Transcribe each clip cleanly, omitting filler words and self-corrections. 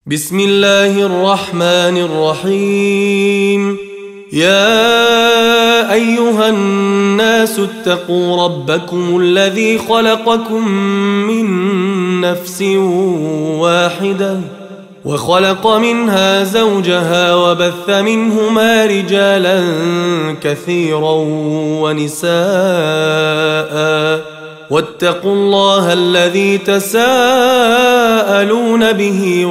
بسم الله الرحمن الرحيم. يا أيها الناس اتقوا ربكم الذي خلقكم من نفس واحدة وخلق منها زوجها وبث منهما رجالا كثيرا ونساء واتقوا الله الذي تساءلون به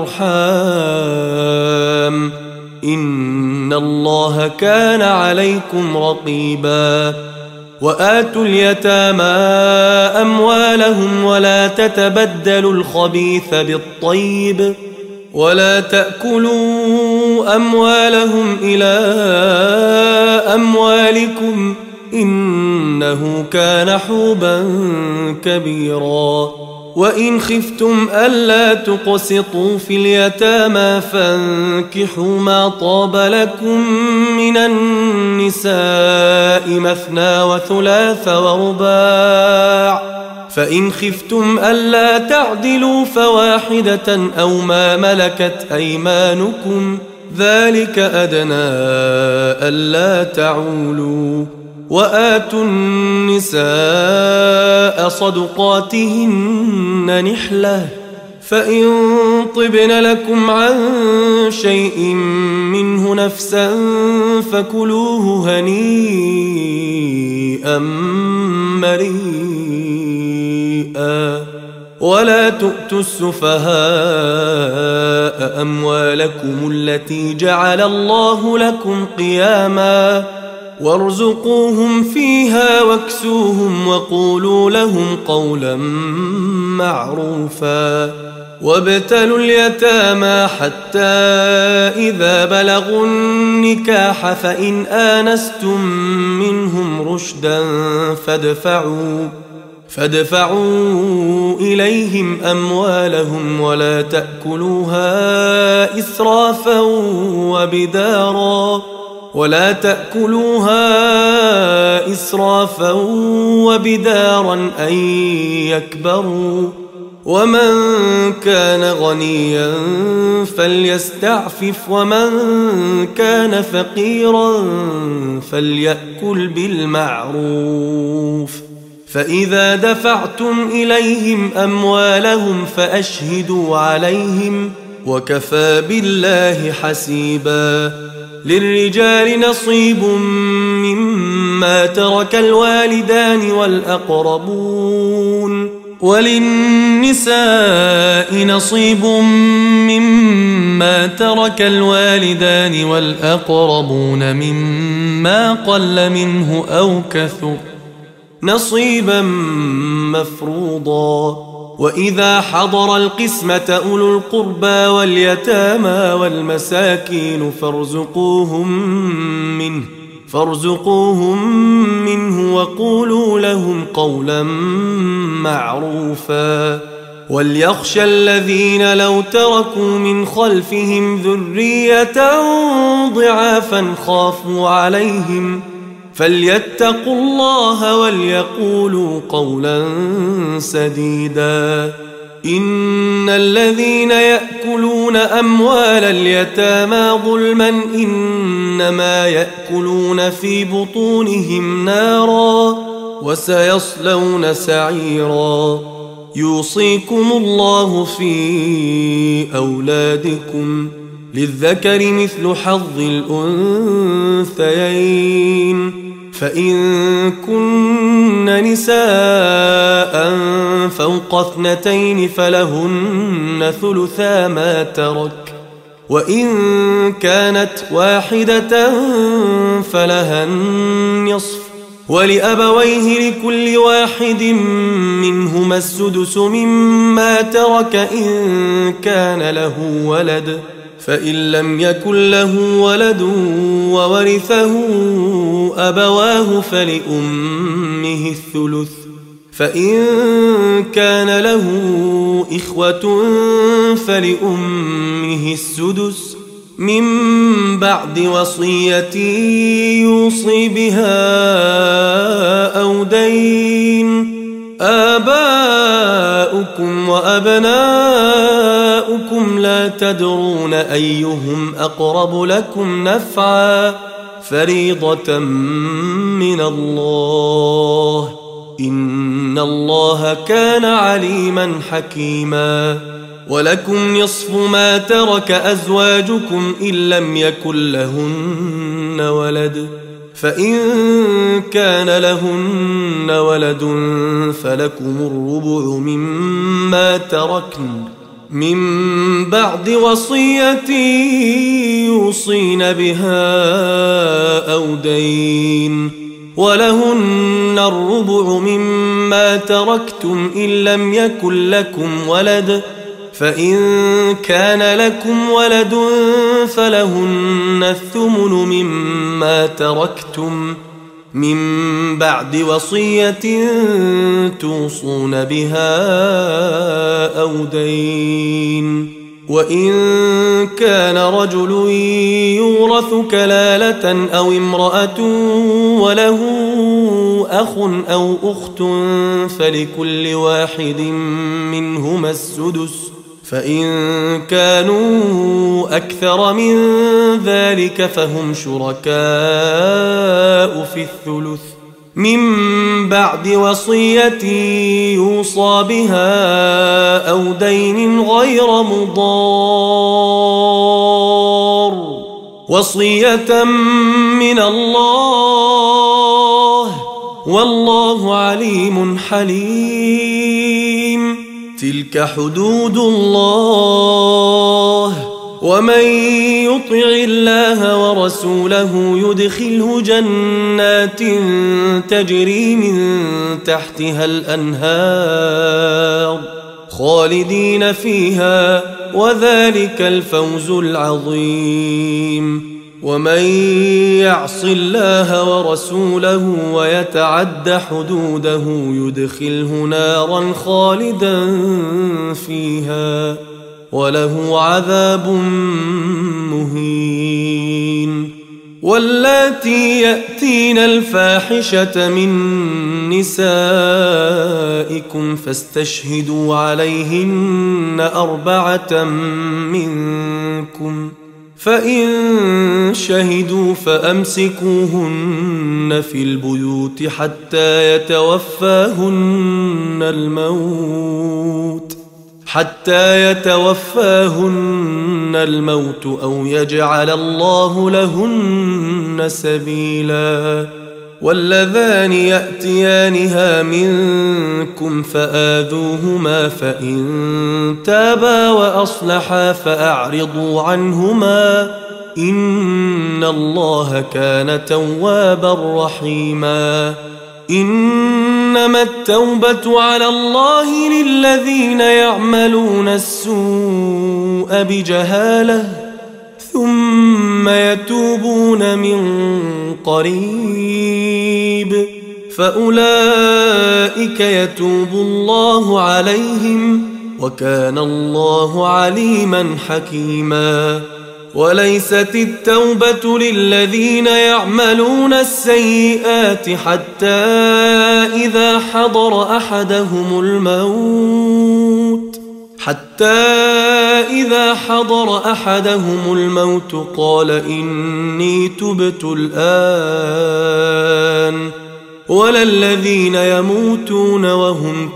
والأرحام إن الله كان عليكم رقيبا. وآتوا اليتامى أموالهم ولا تتبدلوا الخبيث بالطيب ولا تأكلوا أموالهم إلى أموالكم إنه كان حوبا كبيرا. وإن خفتم ألا تقسطوا في اليتامى فانكحوا ما طاب لكم من النساء مثنى وثلاث ورباع، فإن خفتم ألا تعدلوا فواحدة أو ما ملكت أيمانكم ذلك أدنى ألا تعولوا. وآتوا النساء صدقاتهن نحلة فإن طبن لكم عن شيء منه نفسا فكلوه هنيئا مريئا. ولا تؤتوا السفهاء أموالكم التي جعل الله لكم قياما وارزقوهم فيها واكسوهم وقولوا لهم قولا معروفا. وابتلوا اليتامى حتى إذا بلغوا النكاح فإن آنستم منهم رشدا فادفعوا إليهم أموالهم ولا تأكلوها إسرافا وبدارا أن يكبروا. ومن كان غنيا فليستعفف ومن كان فقيرا فليأكل بالمعروف. فإذا دفعتم إليهم أموالهم فأشهدوا عليهم وكفى بالله حسيبا. للرجال نصيب مما ترك الوالدان والأقربون وللنساء نصيب مما ترك الوالدان والأقربون مما قل منه أو كثر نصيبا مفروضا. وإذا حضر القسمة أولو القربى واليتامى والمساكين فارزقوهم منه وقولوا لهم قولا معروفا. وليخشى الذين لو تركوا من خلفهم ذرية ضعافا خافوا عليهم فليتقوا الله وليقولوا قولا سديدا. إن الذين يأكلون أموال اليتامى ظلما إنما يأكلون في بطونهم نارا وسيصلون سعيرا. يوصيكم الله في أولادكم للذكر مثل حظ الأنثيين فإن كن نساء فوق 2 فلهن ثلثا ما ترك وإن كانت واحدة فلها النصف ولأبويه لكل واحد منهما السدس مما ترك إن كان له ولد فإن لم يكن له ولد وورثه أبواه فلأمه الثلث فإن كان له إخوة فلأمه السدس من بعد وصية يوصي بها أو دين. آباؤكم آباؤكم وأبناؤكم لا تدرون أيهم أقرب لكم نفعا فريضة من الله إن الله كان عليما حكيما ولكم نصف ما ترك أزواجكم إن لم يكن لهن ولد فإن كان لهن ولد فلكم الربع مما تركن من بعد وصية يوصين بها أو دين ولهن الربع مما تركتم إن لم يكن لكم ولد فإن كان لكم ولد فلهن الثمن مما تركتم من بعد وصية توصون بها أو دين وإن كان رجل يورث كلالة أو امرأة وله أخ أو أخت فلكل واحد منهما السدس فإن كانوا أكثر من ذلك فهم شركاء في الثلث من بعد وصية يوصى بها أو دين غير مضار وصية من الله والله عليم حليم تلك حدود الله ومن يطع الله ورسوله يدخله جنات تجري من تحتها الأنهار خالدين فيها وذلك الفوز العظيم ومن يعص الله ورسوله ويتعد حدوده يدخله نارا خالدا فيها وله عذاب مهين واللاتي يأتين الفاحشة من نسائكم فاستشهدوا عليهن 4 منكم فإن شهدوا فأمسكوهن في البيوت حتى يتوفاهن الموت أو يجعل الله لهن سبيلا واللذان يأتيانها منكم فآذوهما فإن تابا وأصلحا فأعرضوا عنهما إن الله كان توابا رحيما إنما التوبة على الله للذين يعملون السوء بجهالة ثم يتوبون من قريب فأولئك يتوب الله عليهم وكان الله عليما حكيما وليست التوبة للذين يعملون السيئات حتى إذا حضر أحدهم الموت قال إني تبت الآن ولا الذين يموتون وهم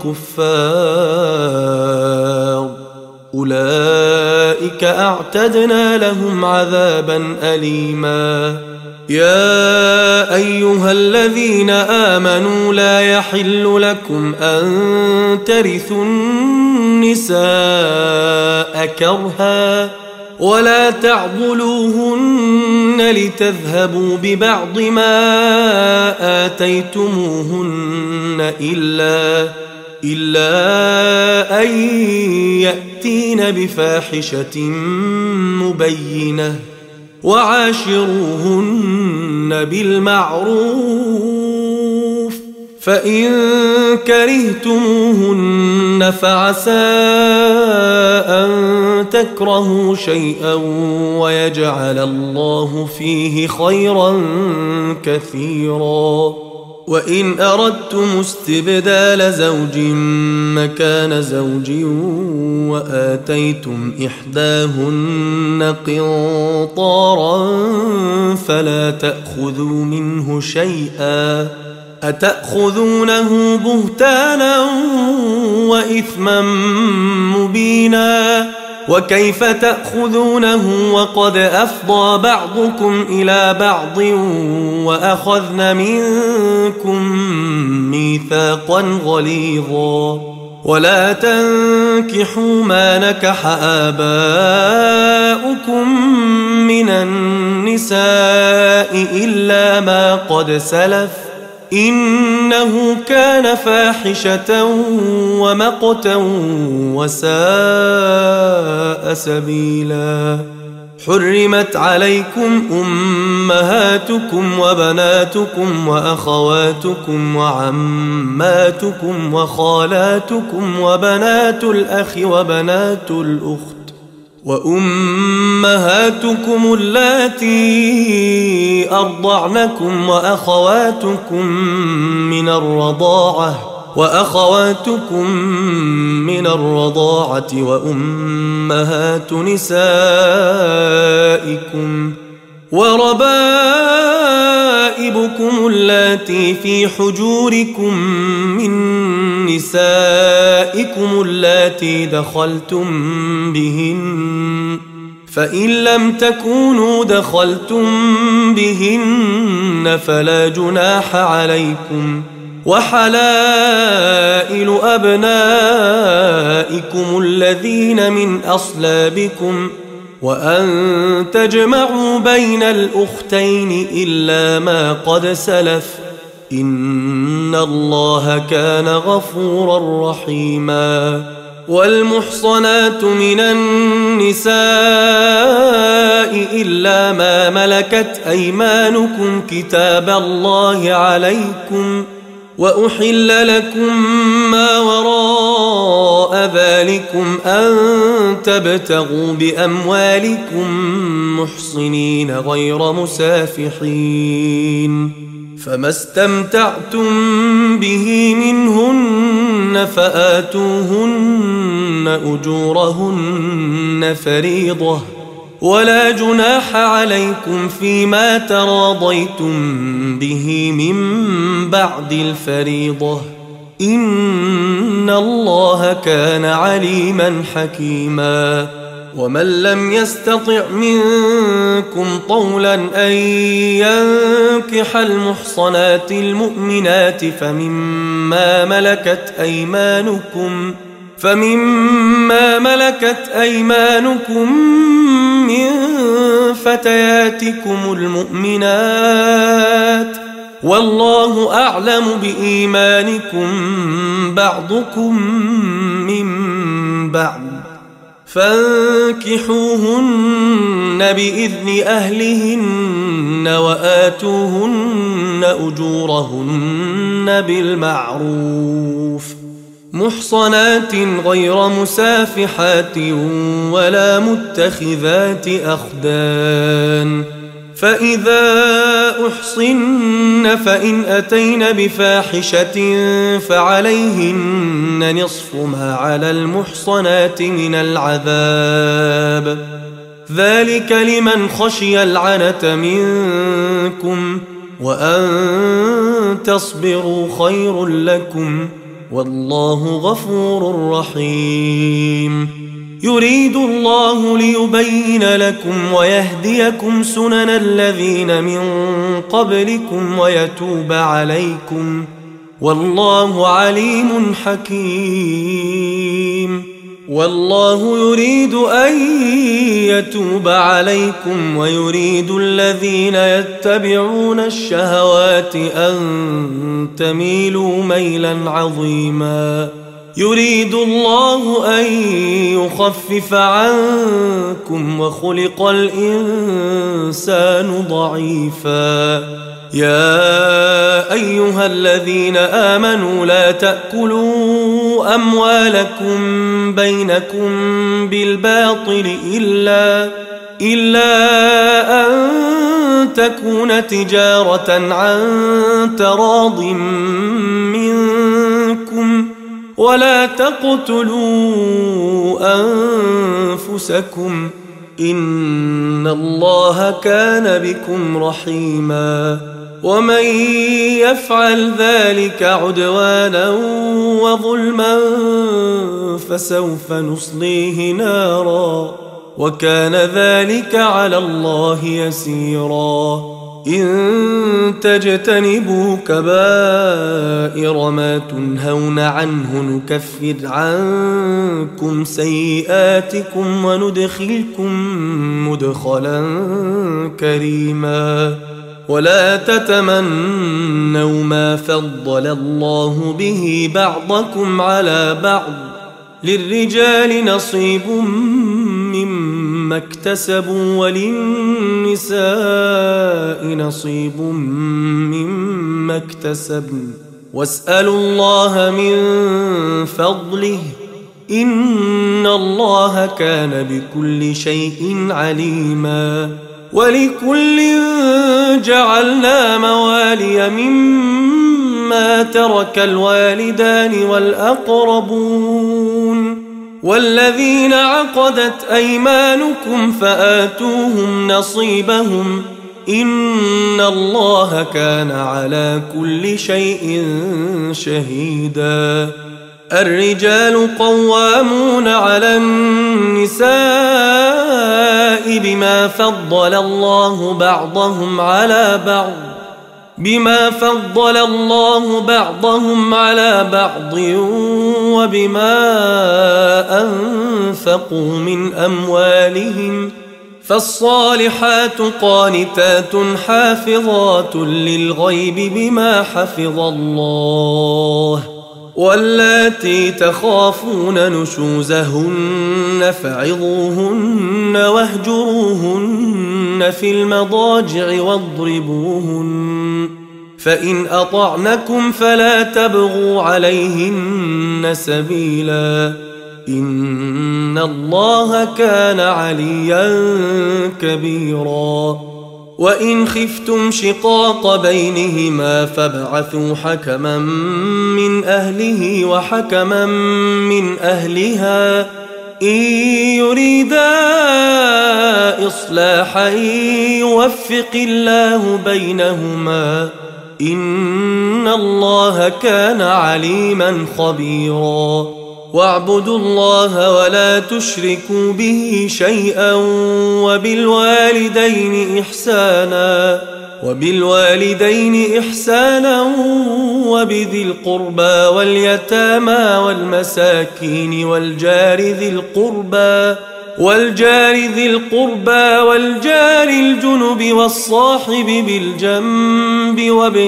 كفار أولئك أعتدنا لهم عذابا أليما يا أيها الذين آمنوا لا يحل لكم أن ترثوا النساء كرها ولا تعضلوهن لتذهبوا ببعض ما آتيتموهن إلا أن يأتين بفاحشة مبينة وعاشروهن بالمعروف فإن كرهتموهن فعسى أن تكرهوا شيئا ويجعل الله فيه خيرا كثيرا وإن أردتم استبدال زوج مكان زوج وآتيتم إحداهن قنطارا فلا تأخذوا منه شيئا أتأخذونه بهتانا وإثما مبينا وكيف تأخذونه وقد أفضى بعضكم إلى بعض وأخذن منكم ميثاقا غليظا ولا تنكحوا ما نكح آباؤكم من النساء إلا ما قد سلف إنه كان فاحشة ومقتا وساء سبيلا حرمت عليكم أمهاتكم وبناتكم وأخواتكم وعماتكم وخالاتكم وبنات الأخ وبنات الأخت وأمهاتكم اللاتي أرضعنكم وأخواتكم من الرضاعة وأمهات نسائكم وربائبكم اللاتي في حجوركم من نسائكم اللاتي دخلتم بهن فإن لم تكونوا دخلتم بهن فلا جناح عليكم وحلائل أبنائكم الذين من أصلابكم وأن تجمعوا بين الأختين إلا ما قد سلف إن الله كان غفورا رحيما والمحصنات من النساء إلا ما ملكت أيمانكم كتاب الله عليكم وأحل لكم ما وراء ذلكم أن تبتغوا بأموالكم محصنين غير مسافحين فما استمتعتم به منهن فآتوهن أجورهن فريضة ولا جناح عليكم فيما تراضيتم به من بعد الفريضة إن الله كان عليما حكيما ومن لم يستطع منكم طولا أن ينكح المحصنات المؤمنات فمما ملكت أيمانكم من فتياتكم المؤمنات والله أعلم بإيمانكم بعضكم من بعض فانكحوهن بإذن أهلهن وآتوهن أجورهن بالمعروف محصنات غير مسافحات ولا متخذات أخدان فإذا أحصن فإن أتين بفاحشة فعليهن نصف ما على المحصنات من العذاب ذلك لمن خشي العنة منكم وأن تصبروا خير لكم والله غفور رحيم يريد الله ليبين لكم ويهديكم سنن الذين من قبلكم ويتوب عليكم والله عليم حكيم والله يريد أن يتوب عليكم ويريد الذين يتبعون الشهوات أن تميلوا ميلا عظيما يريد الله أن يخفف عنكم وخلق الإنسان ضعيفا يا أيها الذين آمنوا لا تأكلوا أموالكم بينكم بالباطل إلا أن تكون تجارة عن تراض منكم ولا تقتلوا أنفسكم إن الله كان بكم رحيما ومن يفعل ذلك عدوانا وظلما فسوف نصليه نارا وكان ذلك على الله يسيرا إن تجتنبوا كبائر ما تنهون عنه نكفر عنكم سيئاتكم وندخلكم مدخلا كريما ولا تتمنوا ما فضل الله به بعضكم على بعض للرجال نصيب مما اكتسبوا وللنساء نصيب مما اكتسبن واسألوا الله من فضله إن الله كان بكل شيء عليما ولكل جعلنا موالي مما ترك الوالدان والأقربون والذين عقدت أيمانكم فآتوهم نصيبهم إن الله كان على كل شيء شهيدا الرجال قوامون على النساء بما فضل الله بعضهم على بعض وبما أنفقوا من أموالهم فالصالحات قانتات حافظات للغيب بما حفظ الله واللاتي تخافون نشوزهن فعظوهن واهجروهن في المضاجع واضربوهن فإن أطعنكم فلا تبغوا عليهن سبيلا إن الله كان عليا كبيرا وإن خفتم شقاق بينهما فابعثوا حكما من أهله وحكما من أهلها إن يريدا إصلاحا يوفق الله بينهما إن الله كان عليما خبيرا واعبدوا الله ولا تشركوا به شيئا وبالوالدين إحسانا وبذي القربى واليتامى والمساكين والجار ذي القربى والجار الجنب والصاحب بالجنب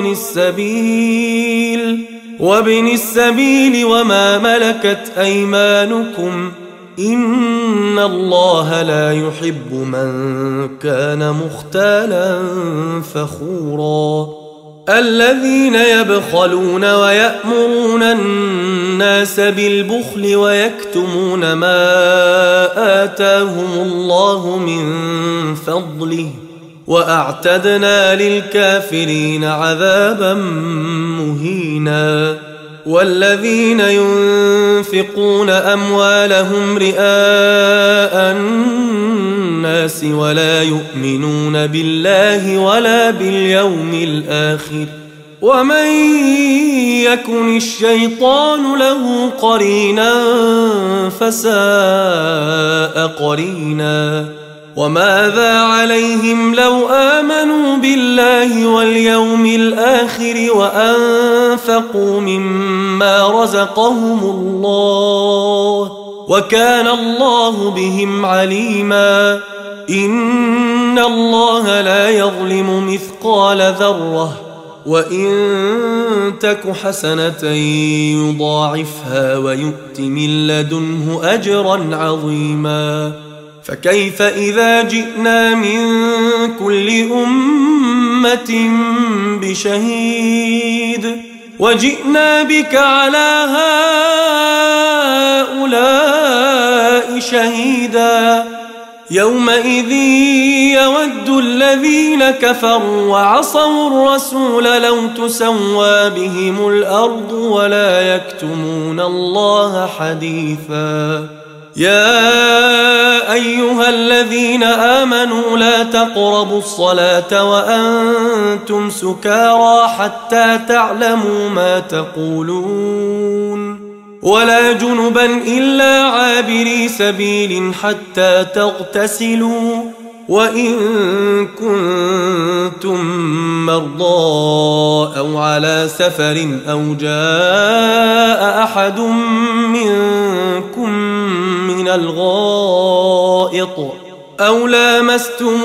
وابن السبيل وما ملكت أيمانكم إن الله لا يحب من كان مختالا فخورا الذين يبخلون ويأمرون الناس بالبخل ويكتمون ما آتاهم الله من فضله وأعتدنا للكافرين عذابا مهينا والذين ينفقون أموالهم رئاء الناس ولا يؤمنون بالله ولا باليوم الآخر ومن يكن الشيطان له قرينا فساء قرينا وماذا عليهم لو آمنوا بالله واليوم الآخر وأنفقوا مما رزقهم الله وكان الله بهم عليما إن الله لا يظلم مثقال ذرة وإن تك حسنة يضاعفها ويؤت من لدنه أجرا عظيما فكيف إذا جئنا من كل أمة بشهيد وجئنا بك على هؤلاء شهيدا يومئذ يود الذين كفروا وعصوا الرسول لو تسوى بهم الأرض ولا يكتمون الله حديثا. يا أيها الذين آمنوا لا تقربوا الصلاة وأنتم سكارى حتى تعلموا ما تقولون ولا جنبا إلا عابري سبيل حتى تغتسلوا وإن كنتم مرضى أو على سفر أو جاء أحد منكم من الغائط أو لامستم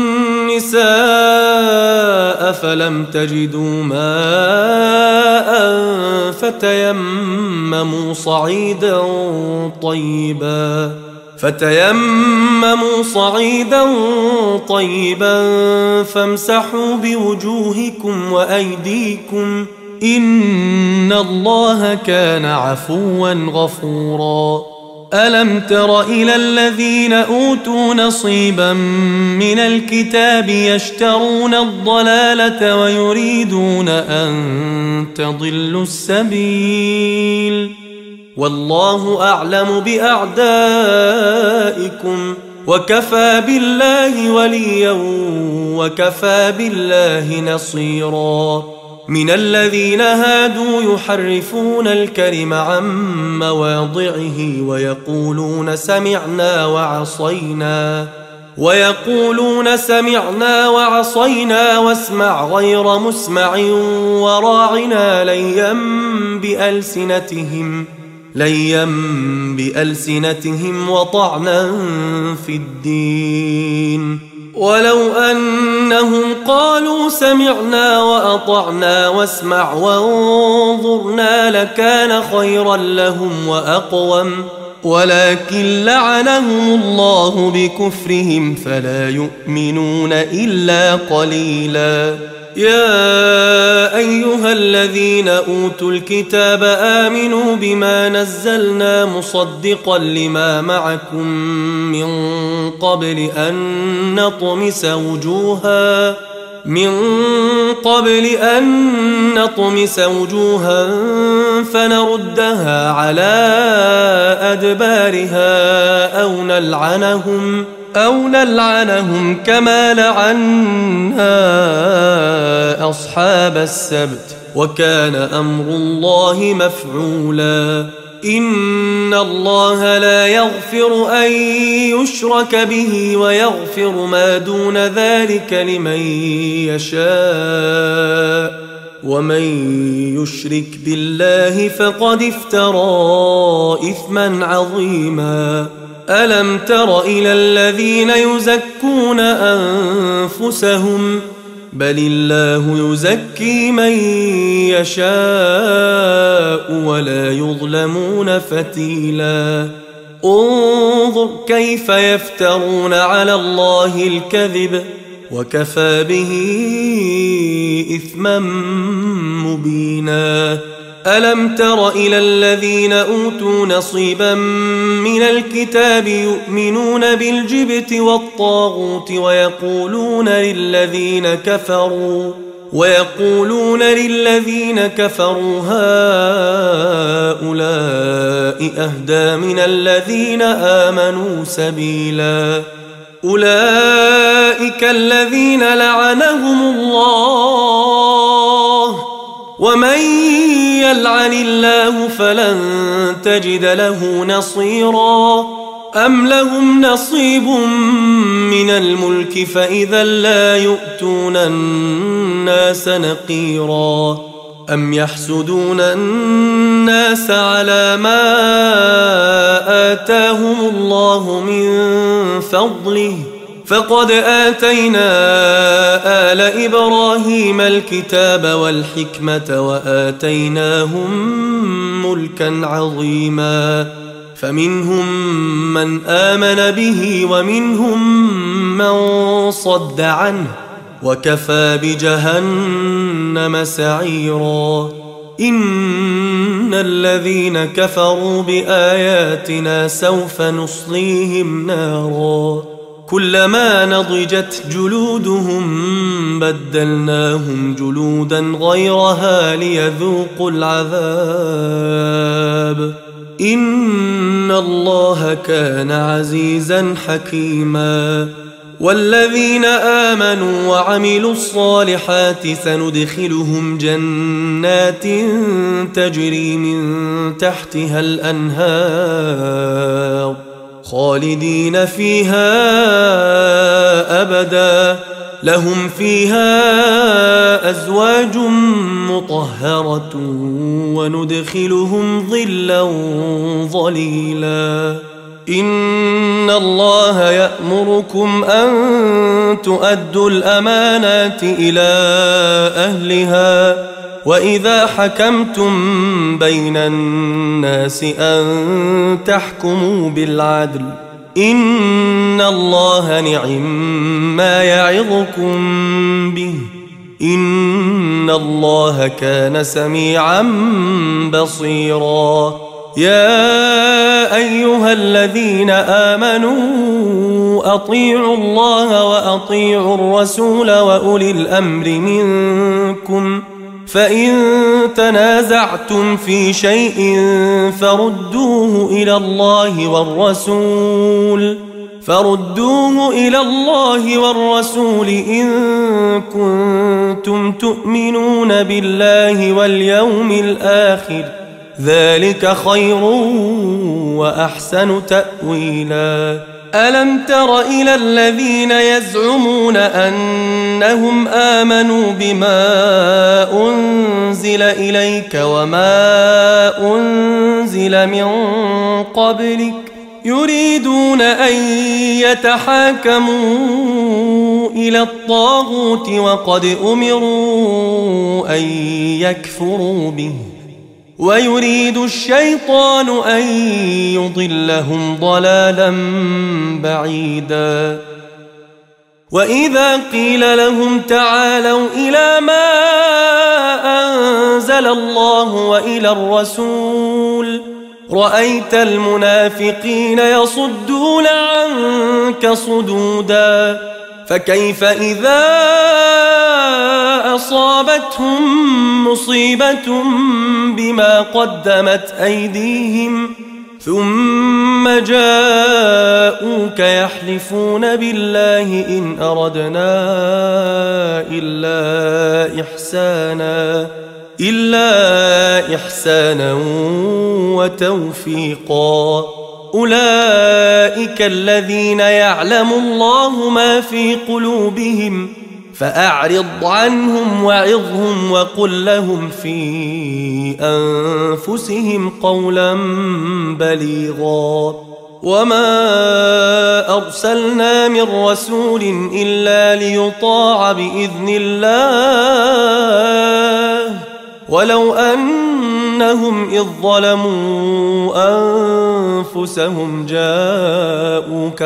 النساء فلم تجدوا ماء فتيمموا صعيدا طيبا فامسحوا بوجوهكم وأيديكم إن الله كان عفوا غفورا. ألم تر إلى الذين أوتوا نصيبا من الكتاب يشترون الضلالة ويريدون أن تضلوا السبيل والله أعلم بأعدائكم وكفى بالله وليا وكفى بالله نصيرا. من الذين هادوا يحرفون الكلم عن مواضعه ويقولون سمعنا وعصينا واسمع غير مسمع وراعنا ليا بألسنتهم وطعنا في الدين. ولو أنهم قالوا سمعنا وأطعنا واسمع وانظرنا لكان خيرا لهم وأقوم ولكن لعنهم الله بكفرهم فلا يؤمنون إلا قليلا. يا أيها الذين أوتوا الكتاب آمنوا بما نزلنا مصدقا لما معكم من قبل أن نطمس وجوها فنردها على أدبارها أو نلعنهم كما لعنا أصحاب السبت وكان أمر الله مفعولا. إن الله لا يغفر أن يشرك به ويغفر ما دون ذلك لمن يشاء ومن يشرك بالله فقد افترى إثما عظيما. ألم تر إلى الذين يزكون أنفسهم بل الله يزكي من يشاء ولا يظلمون فتيلا. انظر كيف يفترون على الله الكذب وكفى به إثما مبينا. ألم تر إلى الذين أوتوا نصيبا من الكتاب يؤمنون بالجبت والطاغوت ويقولون للذين كفروا هؤلاء أهدى من الذين آمنوا سبيلا. أولئك الذين لعنهم الله ومن يلعن الله فلن تجد له نصيرا. أم لهم نصيب من الملك فإذا لا يؤتون الناس نقيرا. أم يحسدون الناس على ما آتاهم الله من فضله فقد آتينا آل إبراهيم الكتاب والحكمة وآتيناهم ملكا عظيما. فمنهم من آمن به ومنهم من صد عنه وكفى بجهنم سعيرا. إن الذين كفروا بآياتنا سوف نصليهم نارا كلما نضجت جلودهم بدلناهم جلودا غيرها ليذوقوا العذاب إن الله كان عزيزا حكيما والذين آمنوا وعملوا الصالحات سندخلهم جنات تجري من تحتها الأنهار خالدين فيها أبدا لهم فيها أزواج مطهرة وندخلهم ظلا ظليلا إن الله يأمركم أن تؤدوا الأمانات إلى أهلها وإذا حكمتم بين الناس أن تحكموا بالعدل إن الله نعم يعظكم به إن الله كان سميعا بصيرا يا أيها الذين آمنوا أطيعوا الله وأطيعوا الرسول وأولي الأمر منكم فإن تنازعتم في شيء فردوه إلى الله والرسول إن كنتم تؤمنون بالله واليوم الآخر ذلك خير وأحسن تأويلا ألم تر إلى الذين يزعمون أنهم آمنوا بما أنزل إليك وما أنزل من قبلك يريدون أن يتحاكموا إلى الطاغوت وقد أمروا أن يكفروا به ويريد الشيطان أن يضلهم ضلالا بعيدا وإذا قيل لهم تعالوا إلى ما أنزل الله وإلى الرسول رأيت المنافقين يصدون عنك صدودا فكيف إذا أصابتهم مصيبة بما قدمت أيديهم ثم جاءوك يحلفون بالله إن أردنا إلا إحسانا وتوفيقا أولئك الذين يعلم الله ما في قلوبهم فأعرض عنهم وعظهم وقل لهم في أنفسهم قولا بليغا وما أرسلنا من رسول إلا ليطاع بإذن الله ولو أنهم إذ ظلموا أنفسهم جاءوك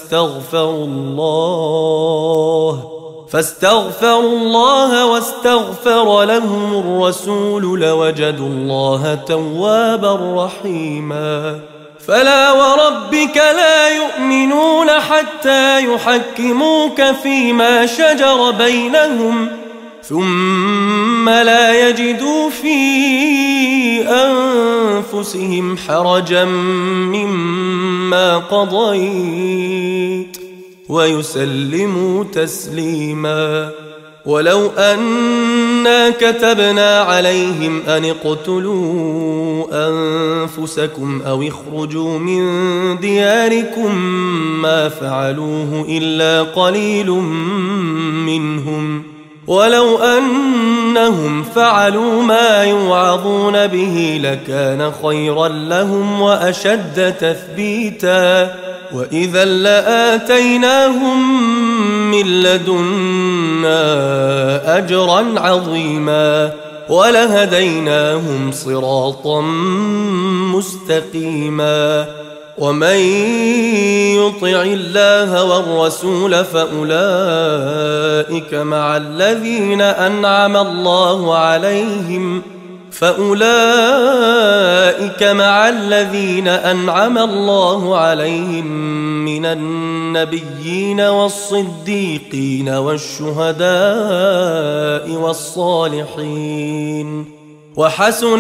فاستغفروا الله واستغفر لهم الرسول لوجدوا الله توابا رحيما فلا وربك لا يؤمنون حتى يحكموك فيما شجر بينهم ثم لا يجدوا في أنفسهم حرجا مما قضيت ويسلموا تسليما ولو أنا كتبنا عليهم أن اقتلوا أنفسكم أو اخرجوا من دياركم ما فعلوه إلا قليل منهم ولو أنهم فعلوا ما يوعظون به لكان خيرا لهم وأشد تثبيتا وإذا لآتيناهم من لدنا أجرا عظيما ولهديناهم صراطا مستقيما ومن يطع الله والرسول فأولئك مع الذين أنعم الله عليهم فأولئك مع الذين أنعم الله عليهم من النبيين والصديقين والشهداء والصالحين وحسن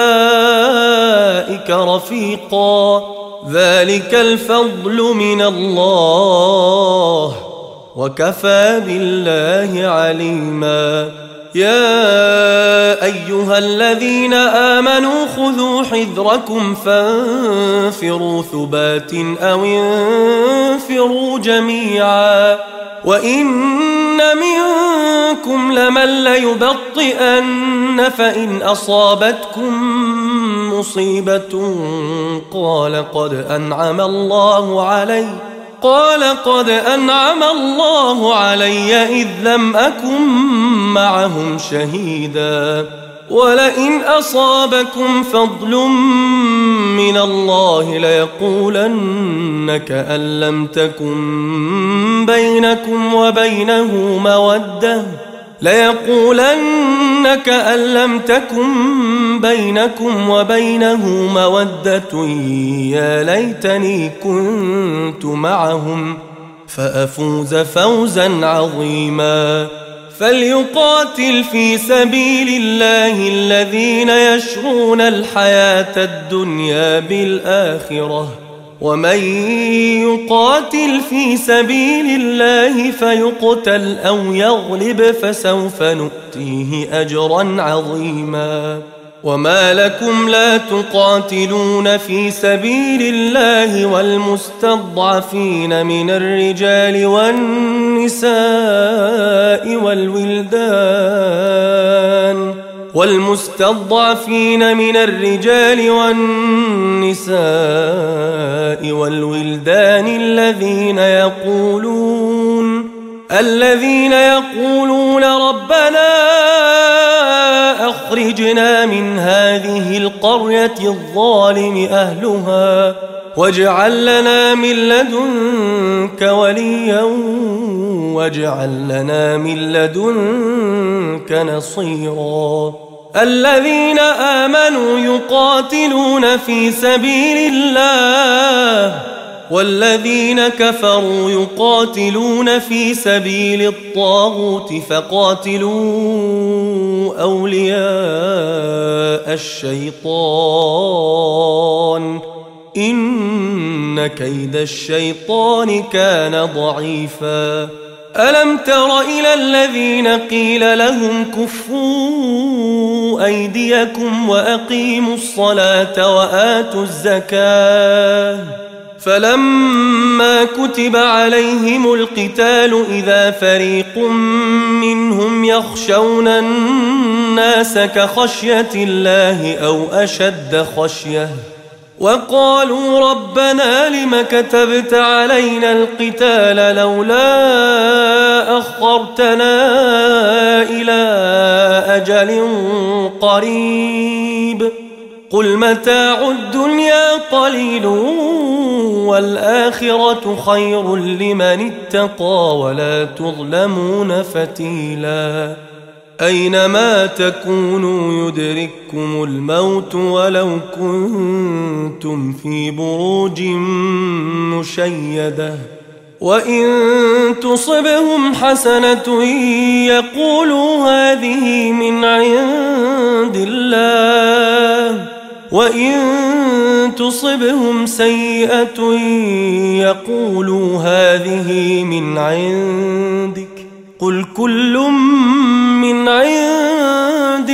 أولئك رفيقا ذلك الفضل من الله وكفى بالله عليما يا أيها الذين آمنوا خذوا حذركم فانفروا ثبات أو انفروا جميعا وإن منكم لمن ليبطئن فإن أصابتكم مصيبة قال قد أنعم الله علي إذ لم أكن معهم شهيدا ولئن أصابكم فضل من الله ليقولن كأن لم تكن بينكم وبينه مودة يا ليتني كنت معهم فأفوز فوزا عظيما فليقاتل في سبيل الله الذين يشرون الحياة الدنيا بالآخرة ومن يقاتل في سبيل الله فيقتل أو يغلب فسوف نؤتيه أجرا عظيما وما لكم لا تقاتلون في سبيل الله والمستضعفين من الرجال والنساء والولدان الذين يقولون ربنا أخرجنا من هذه القرية الظالم أهلها واجعل لنا من لدنك وليا واجعل لنا من لدنك نصيرا الذين آمنوا يقاتلون في سبيل الله والذين كفروا يقاتلون في سبيل الطاغوت فقاتلوا أولياء الشيطان إن كيد الشيطان كان ضعيفا ألم تر إلى الذين قيل لهم كفوا أيديكم وأقيموا الصلاة وآتوا الزكاة فلما كتب عليهم القتال إذا فريق منهم يخشون الناس كخشية الله أو أشد خشية وقالوا ربنا لم كتبت علينا القتال لولا أخرتنا إلى أجل قريب قل متاع الدنيا قليل والآخرة خير لمن اتقى ولا تظلمون فتيلا أينما تكونوا يدرككم الموت ولو كنتم في بروج مشيدة وإن تصبهم حسنة يقولوا هذه من عند الله وإن تصبهم سيئة يقولوا هذه من عندك قل كل من عند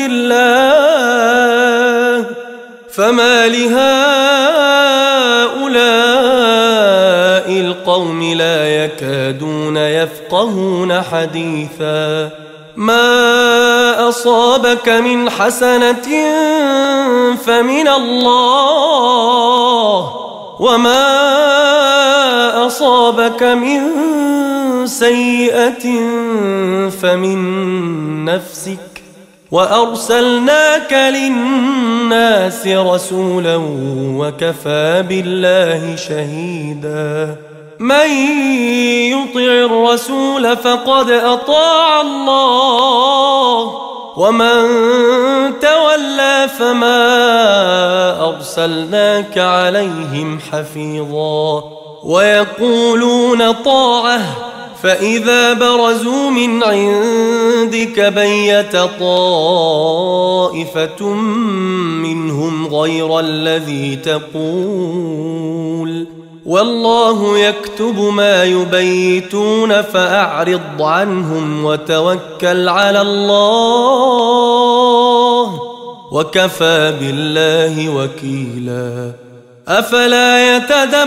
الله فما لهؤلاء القوم لا يكادون يفقهون حديثا ما أصابك من حسنة فمن الله وما أصابك من سيئة فمن نفسك وأرسلناك للناس رسولا وكفى بالله شهيدا من يطع الرسول فقد أطاع الله ومن تولى فما أرسلناك عليهم حفيظا ويقولون طاعة فإذا برزوا من عندك بيت طائفة منهم غير الذي تقول والله يكتب ما يبيتون فأعرض عنهم وتوكل على الله وكفى بالله وكيلا أفلا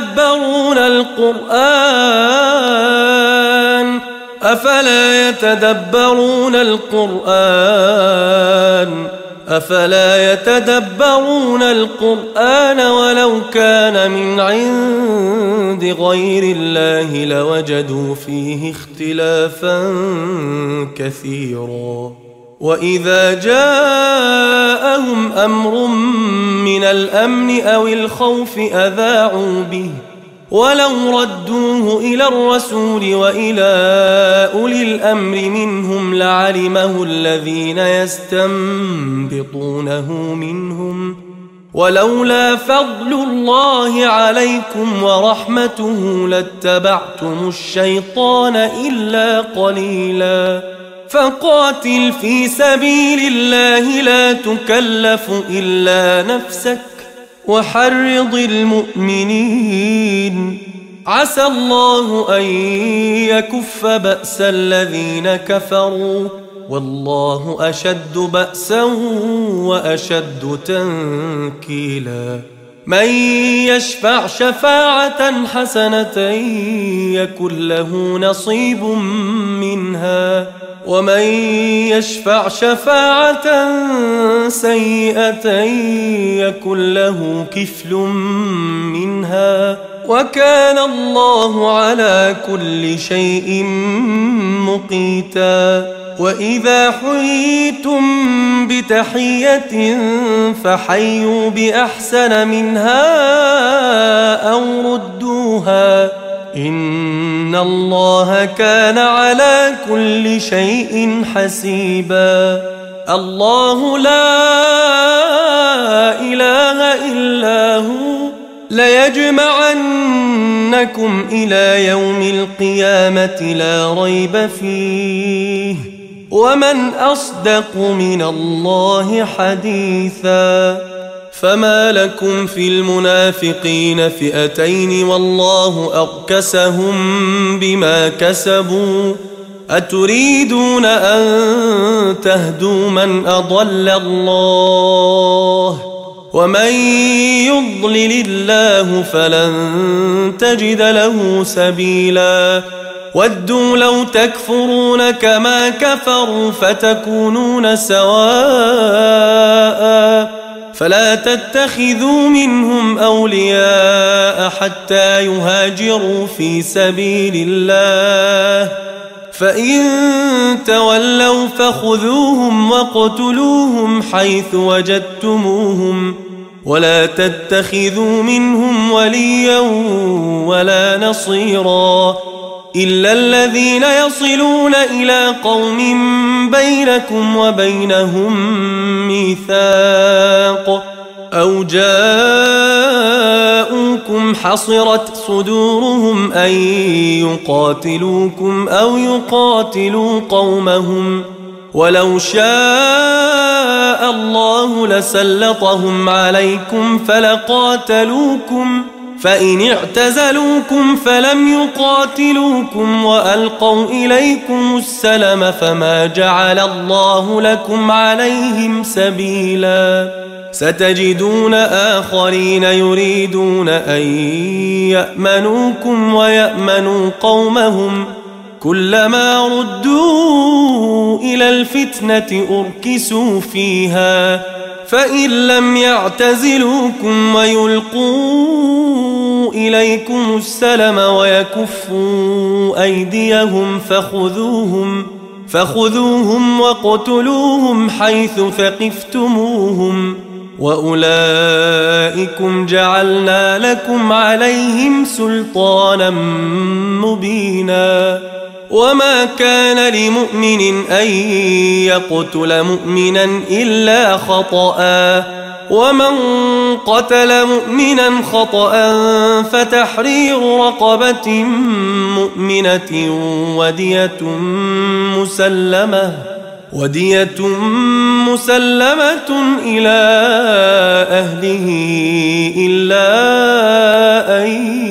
يتدبرون القرآن ولو كان من عند غير الله لوجدوا فيه اختلافا كثيرا وإذا جاءهم أمر من الأمن أو الخوف أذاعوا به ولو ردوه إلى الرسول وإلى أولي الأمر منهم لعلمه الذين يستنبطونه منهم ولولا فضل الله عليكم ورحمته لاتبعتم الشيطان إلا قليلا فقاتل في سبيل الله لا تكلف إلا نفسك وحرض المؤمنين عسى الله أن يكف بأس الذين كفروا والله أشد بأسا وأشد تنكيلا من يشفع شفاعة حسنة يكن له نصيب منها ومن يشفع شفاعة سيئة يكن له كفل منها وكان الله على كل شيء مقيتا وإذا حييتم بتحية فحيوا بأحسن منها أو ردوها إن الله كان على كل شيء حسيبا الله لا إله إلا هو ليجمعنكم إلى يوم القيامة لا ريب فيه ومن أصدق من الله حديثا فما لكم في المنافقين فئتين والله أركسهم بما كسبوا أتريدون أن تهدوا من أضل الله ومن يضلل الله فلن تجد له سبيلا ودوا لو تكفرون كما كفروا فتكونون سواء فلا تتخذوا منهم أولياء حتى يهاجروا في سبيل الله فإن تولوا فخذوهم واقتلوهم حيث وجدتموهم ولا تتخذوا منهم وليا ولا نصيرا إلا الذين يصلون إلى قوم بينكم وبينهم ميثاق أو جاءوكم حصرت صدورهم أن يقاتلوكم أو يقاتلوا قومهم ولو شاء الله لسلطهم عليكم فلقاتلوكم فإن اعتزلوكم فلم يقاتلوكم وألقوا إليكم السلم فما جعل الله لكم عليهم سبيلا ستجدون آخرين يريدون أن يأمنوكم ويأمنوا قومهم كلما ردوا إلى الفتنة أركسوا فيها فإن لم يعتزلوكم ويلقوا إليكم السلم ويكفوا أيديهم فخذوهم واقتلوهم حيث ثقفتموهم وأولئكم جعلنا لكم عليهم سلطانا مبينا وما كان لمؤمن أن يقتل مؤمنا إلا خطأ ومن قتل مؤمنا خطأ فتحرير رقبة مؤمنة ودية مسلمة إلى أهله إلا أن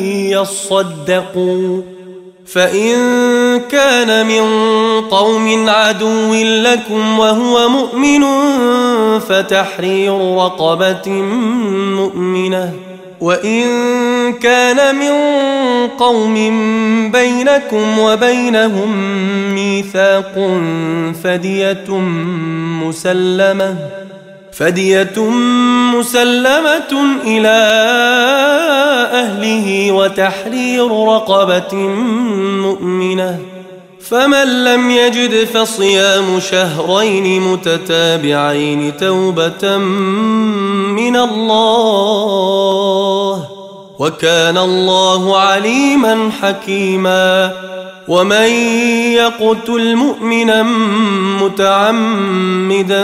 يصدقوا فإن كان من قوم عدو لكم وهو مؤمن فتحرير رقبة مؤمنة وإن كان من قوم بينكم وبينهم ميثاق فدية مسلمة إلى أهله وتحرير رقبة مؤمنة فمن لم يجد فصيام شهرين متتابعين توبة من الله وكان الله عليما حكيما ومن يقتل مؤمنا متعمدا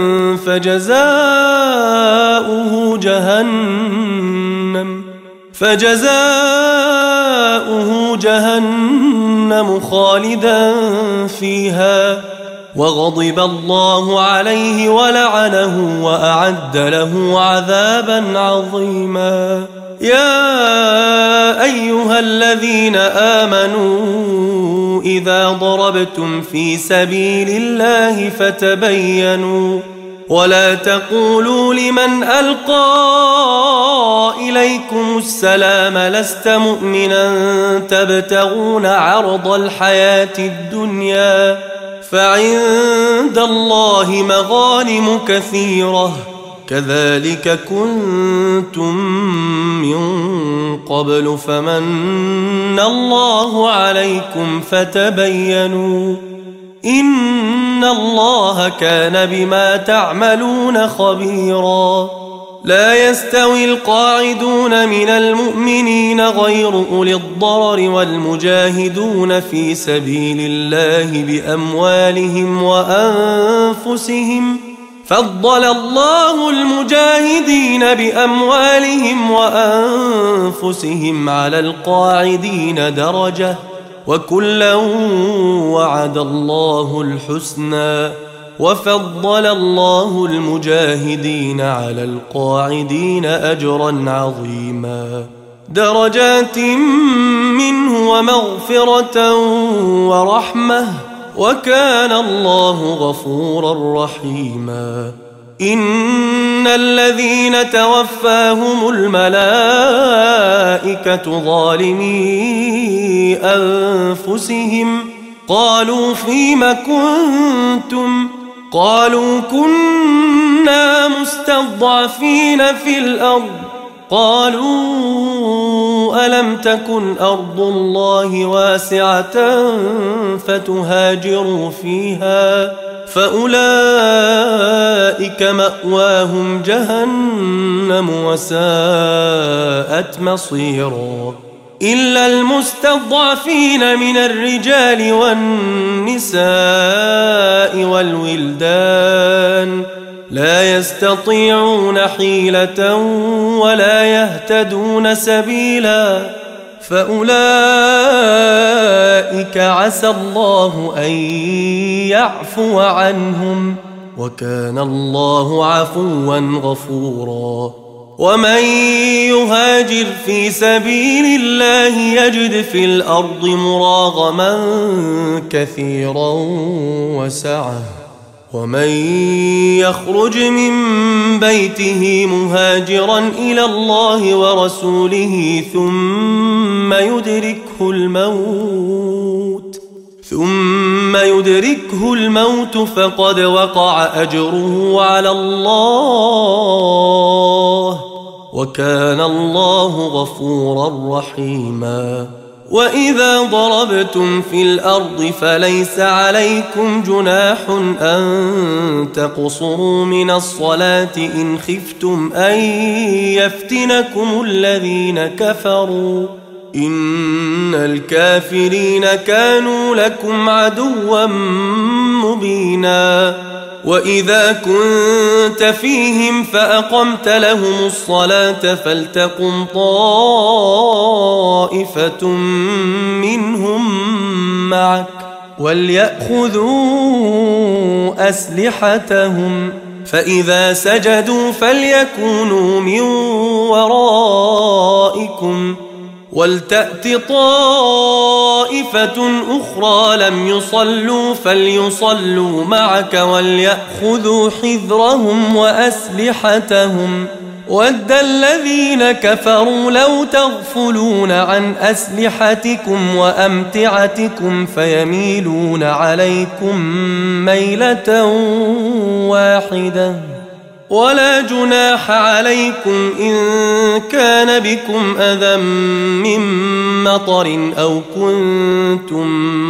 فجزاؤه جهنم خالدا فيها وغضب الله عليه ولعنه وأعد له عذابا عظيما يا أيها الذين آمنوا إذا ضربتم في سبيل الله فتبينوا ولا تقولوا لمن ألقى إليكم السلام لست مؤمنا تبتغون عرض الحياة الدنيا فعند الله مغانم كثيرة كذلك كنتم من قبل فمن الله عليكم فتبينوا إن الله كان بما تعملون خبيرا لا يستوي القاعدون من المؤمنين غير أولي الضرر والمجاهدون في سبيل الله بأموالهم وأنفسهم فضل الله المجاهدين بأموالهم وأنفسهم على القاعدين درجة وكلا وعد الله الحسنى وفضل الله المجاهدين على القاعدين أجرا عظيما درجات منه ومغفرة ورحمة وكان الله غفورا رحيما إن الذين توفاهم الملائكة ظالمي أنفسهم قالوا فيم كنتم قالوا كنا مستضعفين في الأرض قالوا ألم تكن أرض الله واسعة فتهاجروا فيها فأولئك مأواهم جهنم وساءت مصيرا إلا المستضعفين من الرجال والنساء والولدان لا يستطيعون حيلة ولا يهتدون سبيلا فأولئك عسى الله أن يعفو عنهم وكان الله عفوا غفورا ومن يهاجر في سبيل الله يجد في الأرض مراغما كثيرا وسعة ومن يخرج من بيته مهاجرا إلى الله ورسوله ثم يدركه الموت فقد وقع أجره على الله وكان الله غفورا رحيما وإذا ضربتم في الأرض فليس عليكم جناح أن تقصروا من الصلاة إن خفتم أن يفتنكم الذين كفروا إن الكافرين كانوا لكم عدوا مبينا وإذا كنت فيهم فأقمت لهم الصلاة فلتقم طائفة منهم معك وليأخذوا أسلحتهم فإذا سجدوا فليكونوا من ورائكم ولتأت طائفة أخرى لم يصلوا فليصلوا معك وليأخذوا حذرهم وأسلحتهم ود الذين كفروا لو تغفلون عن أسلحتكم وأمتعتكم فيميلون عليكم ميلة واحدة ولا جناح عليكم إن كان بكم أذى من مطر أو كنتم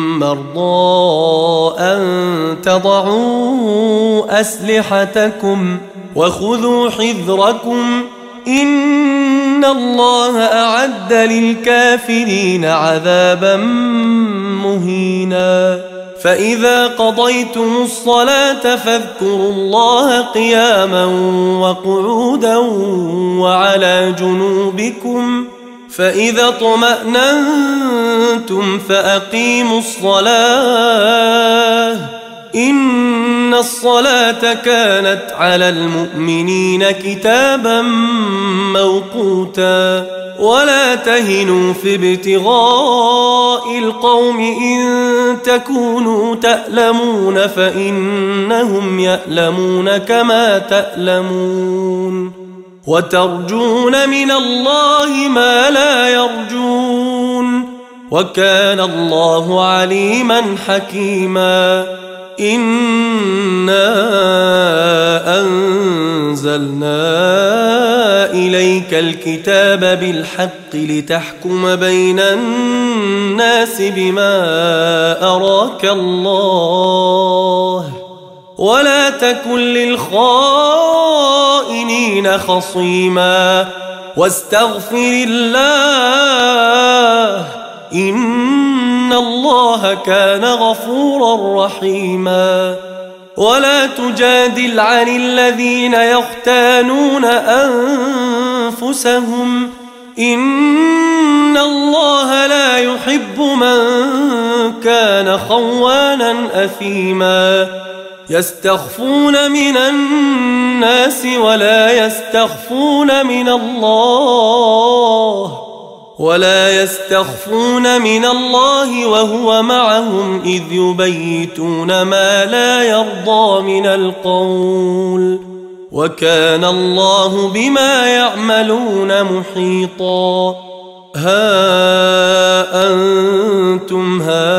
مرضى أن تضعوا أسلحتكم وخذوا حذركم إن الله أعد للكافرين عذابا مهينا فإذا قضيتم الصلاة فاذكروا الله قياما وقعودا وعلى جنوبكم فإذا اطمأننتم فأقيموا الصلاة إن الصلاة كانت على المؤمنين كتابا موقوتا ولا تهنوا في ابتغاء القوم إن تكونوا تألمون فإنهم يألمون كما تألمون وترجون من الله ما لا يرجون وكان الله عليما حكيما إنا أنزلنا إليك الكتاب بالحق لتحكم بين الناس بما أراك الله ولا تكن للخائنين خصيما واستغفر الله إن الله كان غفورا رحيما ولا تجادل عن الذين يختانون أنفسهم إن الله لا يحب من كان خوانا أثيما يستخفون من الناس ولا يستخفون من الله وهو معهم إذ يبيتون ما لا يرضى من القول وكان الله بما يعملون محيطا ها أنتم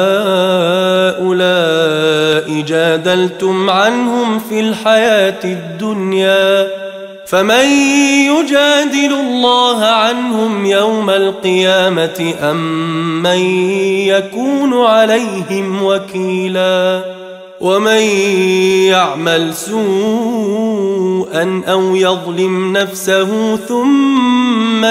هؤلاء جادلتم عنهم في الحياة الدنيا فمن يجادل الله عنهم يوم القيامة أم من يكون عليهم وكيلا ومن يعمل سوءا أو يظلم نفسه ثم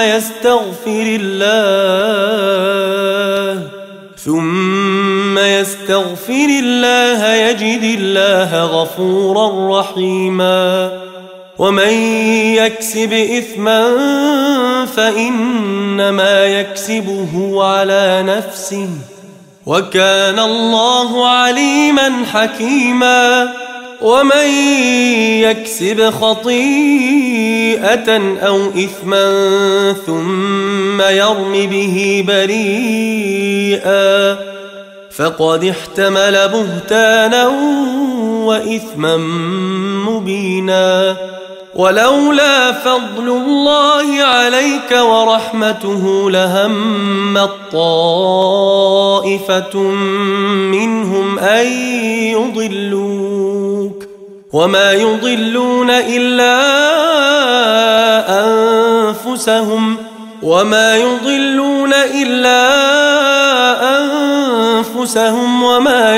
يستغفر الله يجد الله غفورا رحيما ومن يكسب إثما فإنما يكسبه على نفسه وكان الله عليما حكيما ومن يكسب خطيئة أو إثما ثم يرم به بريئا فقد احتمل بهتانا وإثما مبينا ولولا فضل الله عليك ورحمته لهمت طائفة منهم أن يضلوك وما يضلون إلا أنفسهم وما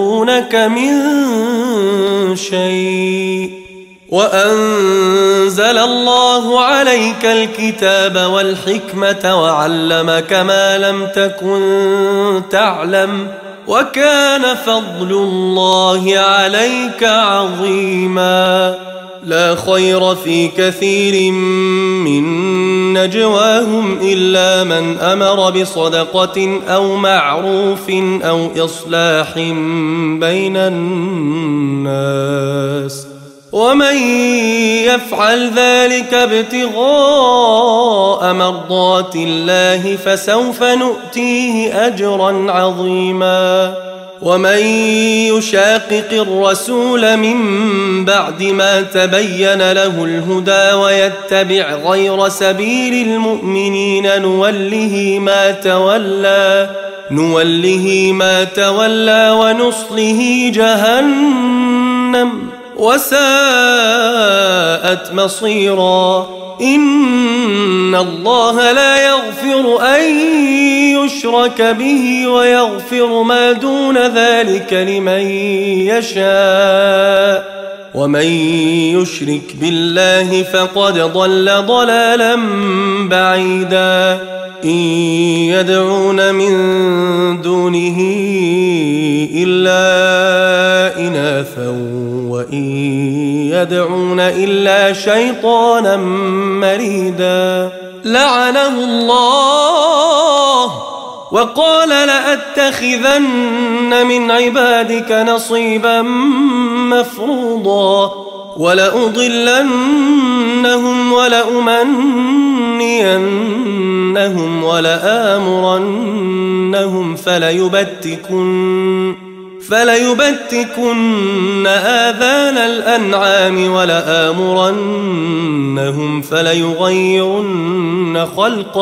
يضرونك من شيء وأنزل أنزل الله عليك الكتاب والحكمة وعلمك ما لم تكن تعلم وكان فضل الله عليك عظيما لا خير في كثير من نجواهم إلا من أمر بصدقة أو معروف أو إصلاح بين الناس ومن يفعل ذلك ابتغاء مرضات الله فسوف نؤتيه أجرا عظيما ومن يشاقق الرسول من بعد ما تبين له الهدى ويتبع غير سبيل المؤمنين نوله ما تولى ونصله جهنم وساءت مصيرا إن الله لا يغفر أن يشرك به ويغفر ما دون ذلك لمن يشاء ومن يشرك بالله فقد ضل ضلالا بعيدا إن يدعون من دونه إلا إناثا وإن يدعون إلا شيطانا مريدا لعنه الله وقال لأتخذن من عبادك نصيبا مفروضا ولأضلنهم ولأمنينهم ولآمرنهم فليبتكن آذان الأنعام ولآمرنهم فليغيرن خلق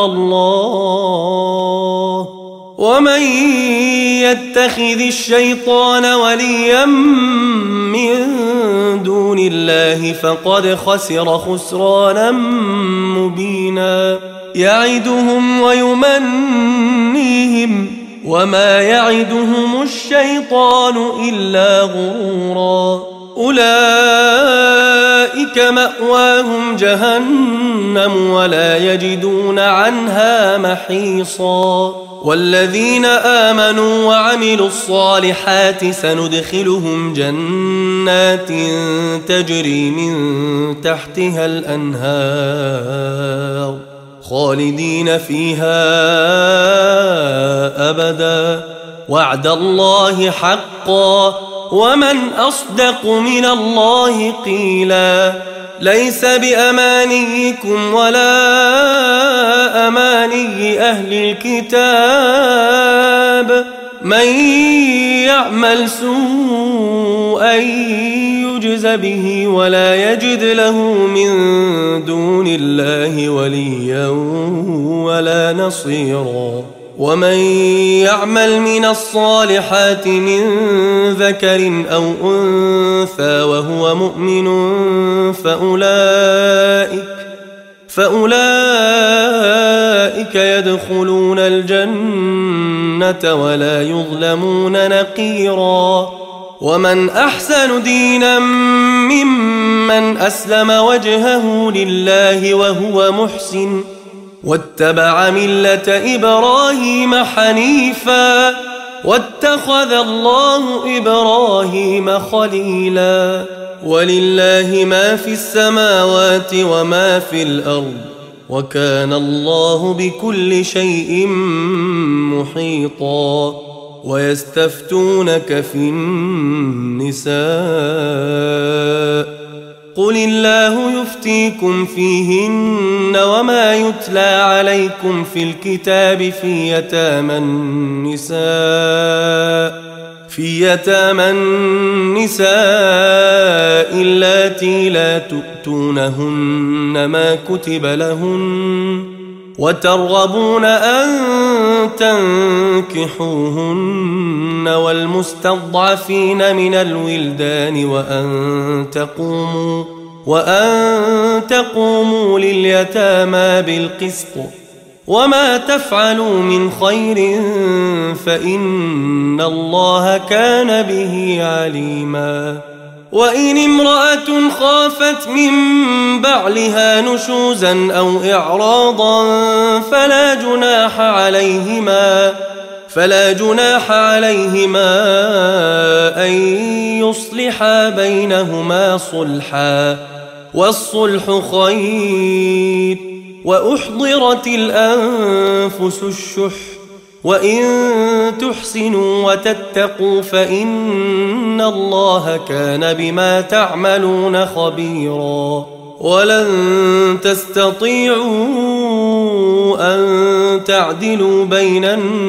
الله ومن يتخذ الشيطان وليا من دون الله فقد خسر خسرانا مبينا يعدهم ويمنيهم وما يعدهم الشيطان إلا غرورا أولئك مأواهم جهنم ولا يجدون عنها محيصا والذين آمنوا وعملوا الصالحات سندخلهم جنات تجري من تحتها الأنهار خالدين فيها أبدا وعد الله حقا ومن أصدق من الله قيلا ليس بأمانيكم ولا أماني أهل الكتاب من يعمل سوءا يجز به ولا يجد له من دون الله وليا ولا نصيرا ومن يعمل من الصالحات من ذكر أو أنثى وهو مؤمن فأولئك يدخلون الجنة ولا يظلمون نقيرا ومن أحسن دينا ممن أسلم وجهه لله وهو محسن واتبع ملة إبراهيم حنيفا واتخذ الله إبراهيم خليلا ولله ما في السماوات وما في الأرض وكان الله بكل شيء محيطا ويستفتونك في النساء قل الله يفتيكم فيهن وما يتلى عليكم في الكتاب في يتامى النساء اللاتي لا تؤتونهن ما كتب لهن وترغبون أن تنكحوهن والمستضعفين من الولدان وأن تقوموا لليتامى بالقسط وما تفعلوا من خير فإن الله كان به عليما وإن امرأة خافت من بعلها نشوزا أو إعراضا فلا جناح عليهما أن يصلحا بينهما صلحا، والصلح خير. وأحضرت الأنفس الشح، وإن تحسنوا وتتقوا فإن الله كان بما تعملون خبيرا. ولن تستطيعوا أن تعدلوا بين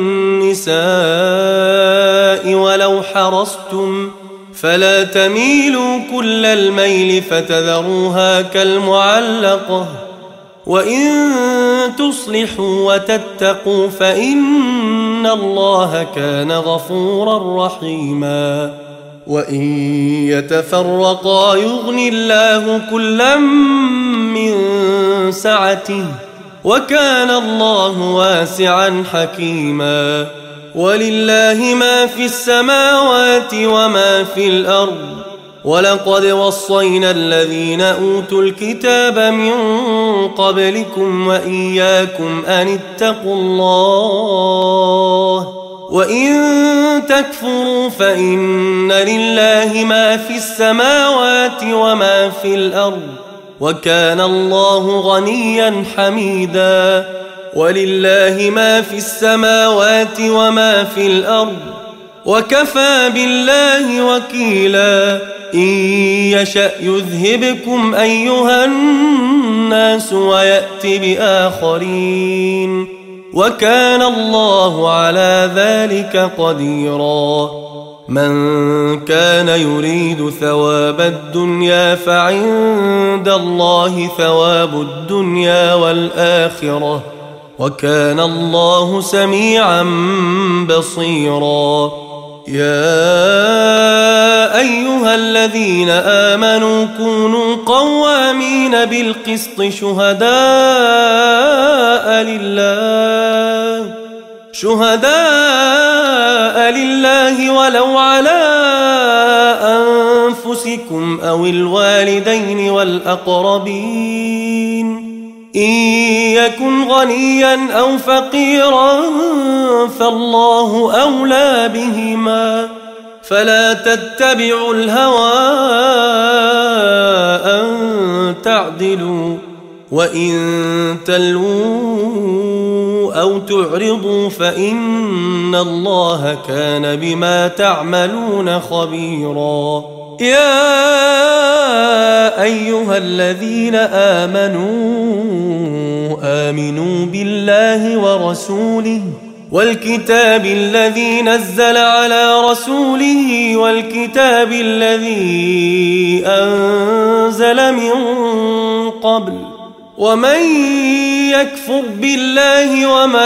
النساء ولو حرصتم، فلا تميلوا كل الميل فتذروها كالمعلقة. وإن تصلحوا وتتقوا فإن الله كان غفورا رحيما. وإن يتفرقا يغن الله كلا من سعته، وكان الله واسعا حكيما. ولله ما في السماوات وما في الأرض، ولقد وصينا الذين أوتوا الكتاب من قبلكم وإياكم أن اتقوا الله. وإن تكفروا فإن لله ما في السماوات وما في الأرض، وكان الله غنيا حميدا. ولله ما في السماوات وما في الأرض، وكفى بالله وكيلا. إن يشأ يذهبكم أيها الناس ويأت بآخرين، وكان الله على ذلك قديرا. من كان يريد ثواب الدنيا فعند الله ثواب الدنيا والآخرة، وكان الله سميعا بصيرا. يا أيها الذين آمنوا كونوا قوامين بالقسط شهداء لله ولو على أنفسكم أو الوالدين والأقربين. إن يكن غنيا أو فقيرا فالله أولى بهما، فلا تتبعوا الهوى أن تعدلوا، وإن تلووا أو تعرضوا فإن الله كان بما تعملون خبيرا. يا أيها الذين آمنوا بالله ورسوله والكتاب الذي نزل على رسوله والكتاب الذي أنزل من قبل، ومن يكفر بالله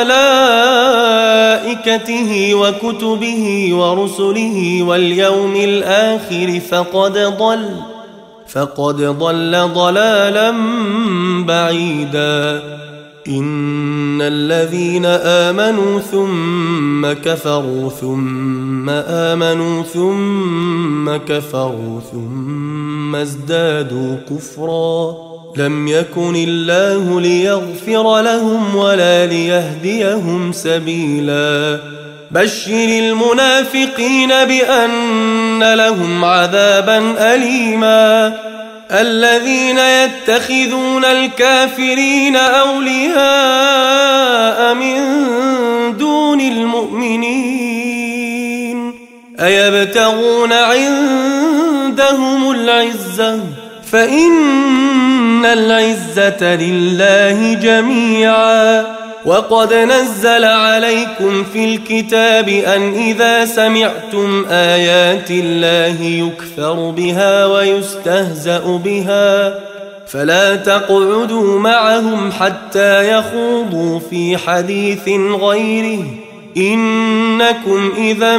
وملائكته وكتبه ورسله واليوم الآخر فقد ضل ضلالا بعيدا. إن الذين آمنوا ثم كفروا ثم آمنوا ثم كفروا ثم ازدادوا كفرا لم يكن الله ليغفر لهم ولا ليهديهم سبيلا. بشر المنافقين بأن لهم عذابا أليما. الذين يتخذون الكافرين أولياء من دون المؤمنين أيبتغون عندهم العزة فإن العزة لله جميعا. وقد نزل عليكم في الكتاب أن إذا سمعتم آيات الله يكفر بها ويستهزأ بها فلا تقعدوا معهم حتى يخوضوا في حديث غيره إنكم إذا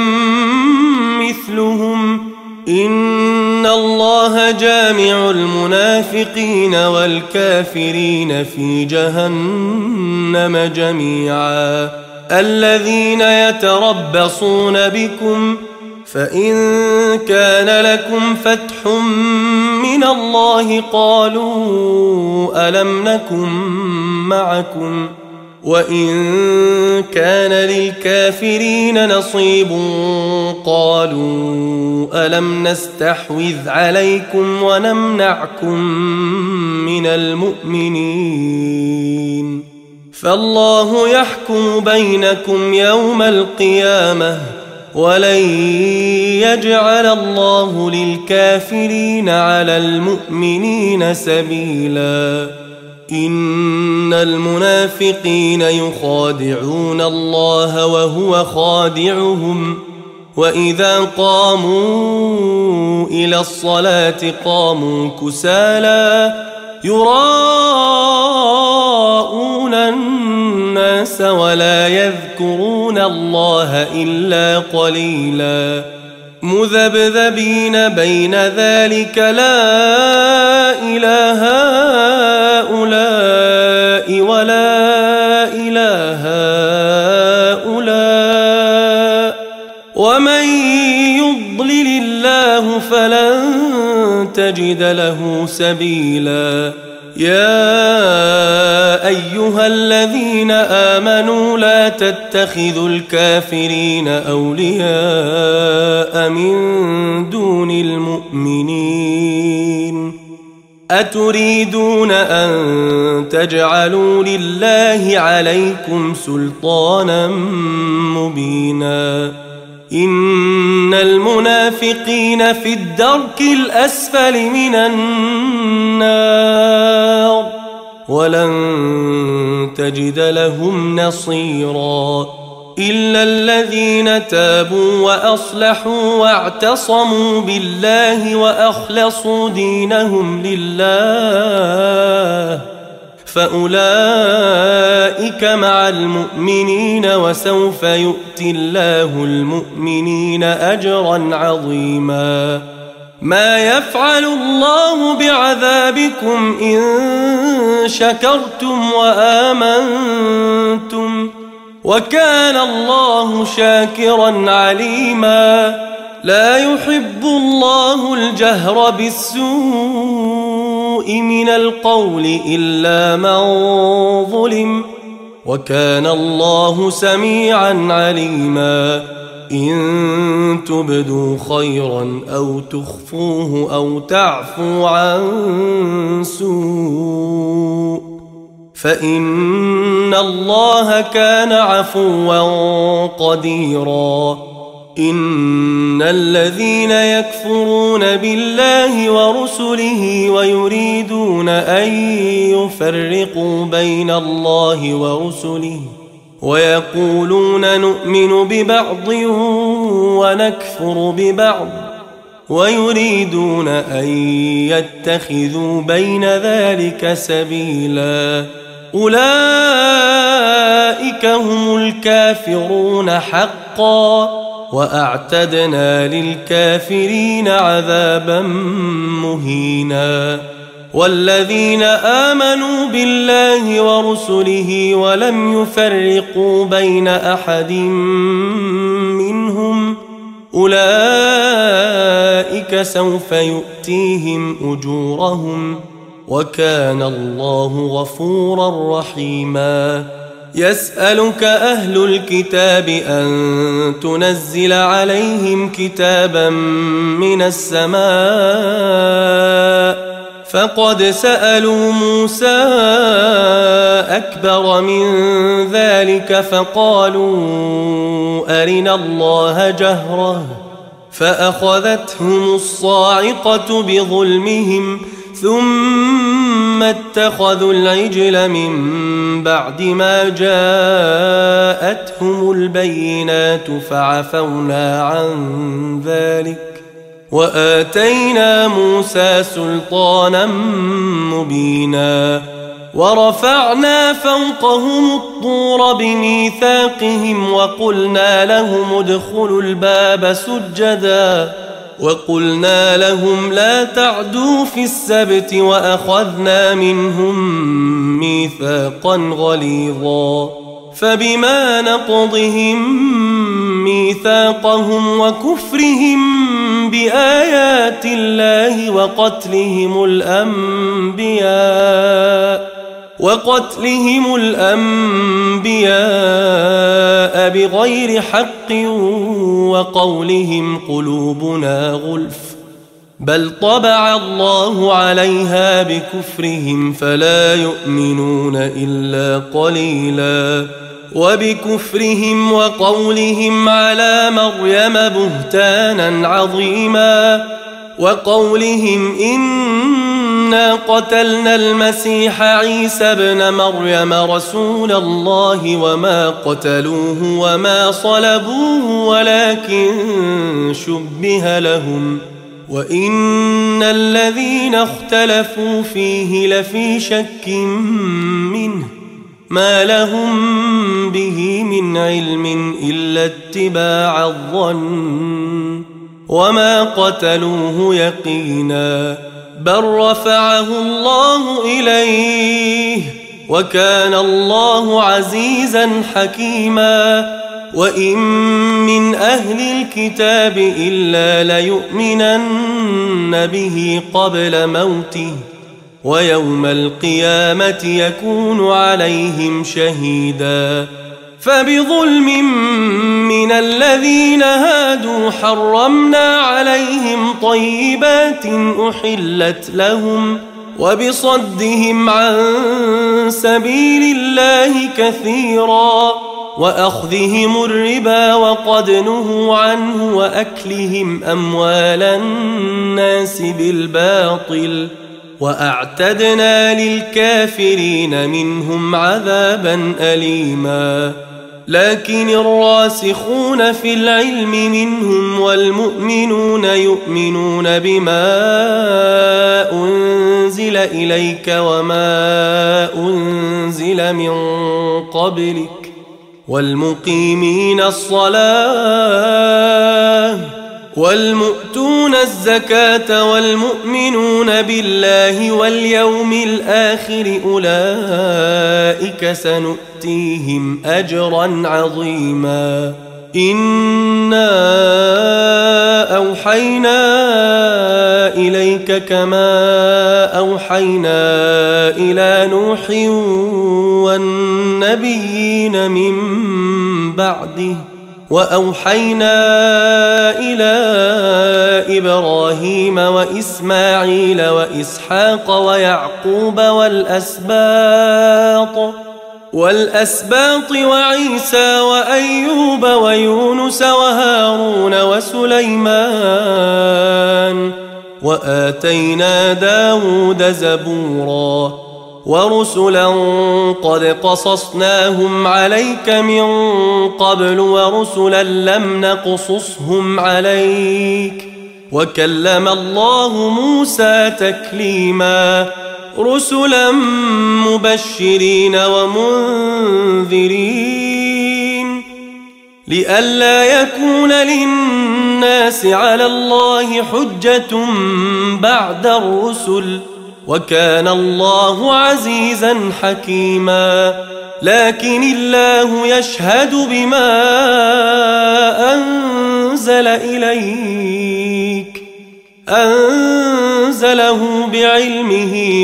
مثلهم. إن الله جامع المنافقين والكافرين في جهنم جميعا. الذين يتربصون بكم فإن كان لكم فتح من الله قالوا ألم نكن معكم وإن كان للكافرين نصيب قالوا ألم نستحوذ عليكم ونمنعكم من المؤمنين فالله يحكم بينكم يوم القيامة ولن يجعل الله للكافرين على المؤمنين سبيلا إن المنافقين يخادعون الله وهو خادعهم وإذا قاموا إلى الصلاة قاموا كسالى يراءون الناس ولا يذكرون الله إلا قليلا مذبذبين بين ذلك لا إله هؤلاء ولا إله هؤلاء ومن يضلل الله فلن تجد له سبيلا يا أيها الذين آمنوا لا تتخذوا الكافرين أولياء من دون المؤمنين أتريدون أن تجعلوا لله عليكم سلطانا مبينا إن المنافقين في الدرك الأسفل من النار ولن تجد لهم نصيرا إلا الذين تابوا وأصلحوا واعتصموا بالله وأخلصوا دينهم لله فأولئك مع المؤمنين وسوف يؤتي الله المؤمنين أجرا عظيما ما يفعل الله بعذابكم إن شكرتم وآمنتم وكان الله شاكرا عليما لا يحب الله الجهر بالسوء من القول إلا من ظلم وكان الله سميعا عليما إن تبدوا خيرا أو تخفوه أو تعفوا عن سوء فإن الله كان عفوا قديرا إن الذين يكفرون بالله ورسله ويريدون أن يفرقوا بين الله ورسله ويقولون نؤمن ببعض ونكفر ببعض ويريدون أن يتخذوا بين ذلك سبيلا أولئك هم الكافرون حقا وأعتدنا للكافرين عذابا مهينا والذين آمنوا بالله ورسله ولم يفرقوا بين أحد منهم أولئك سوف يؤتيهم أجورهم وكان الله غفورا رحيما يسألك أهل الكتاب أن تنزل عليهم كتابا من السماء فقد سألوا موسى أكبر من ذلك فقالوا أرنا الله جهرة فأخذتهم الصاعقة بظلمهم ثم اتخذوا العجل من بعد ما جاءتهم البينات فعفونا عن ذلك وآتينا موسى سلطانا مبينا ورفعنا فوقهم الطور بميثاقهم وقلنا لهم ادخلوا الباب سجدا وقلنا لهم لا تعدوا في السبت وأخذنا منهم ميثاقا غليظا فبما نقضهم ميثاقهم بآيات الله وقتلهم الأنبياء بغير حق وقولهم قلوبنا غلف بل طبع الله عليها بكفرهم فلا يؤمنون إلا قليلا وبكفرهم وقولهم على مريم بهتانا عظيما وقولهم إنا قتلنا المسيح عيسى ابن مريم رسول الله وما قتلوه وما صلبوه ولكن شبه لهم وإن الذين اختلفوا فيه لفي شك منه ما لهم به من علم إلا اتباع الظن وما قتلوه يقينا بل رفعه الله إليه وكان الله عزيزا حكيما وإن من أهل الكتاب إلا ليؤمنن به قبل موته ويوم القيامة يكون عليهم شهيدا فبظلم من الذين هادوا حرمنا عليهم طيبات أحلت لهم وبصدهم عن سبيل الله كثيرا وأخذهم الربا وقد نهوا عنه وأكلهم أموال الناس بالباطل وأعتدنا للكافرين منهم عذابا أليما لكن الراسخون في العلم منهم والمؤمنون يؤمنون بما أنزل إليك وما أنزل من قبلك والمقيمين الصلاة والمؤتون الزكاة والمؤمنون بالله واليوم الآخر أولئك سنؤتيهم أجرا عظيما إنا أوحينا إليك كما أوحينا إلى نوح والنبيين من بعده وأوحينا إلى إبراهيم وإسماعيل وإسحاق ويعقوب والأسباط وعيسى وأيوب ويونس وهارون وسليمان وآتينا داود زبورا ورسلا قد قصصناهم عليك من قبل ورسلا لم نقصصهم عليك وكلم الله موسى تكليما رسلا مبشرين ومنذرين لئلا يكون للناس على الله حجة بعد الرسل وكان الله عزيزا حكيما لكن الله يشهد بما أنزل إليك أنزله بعلمه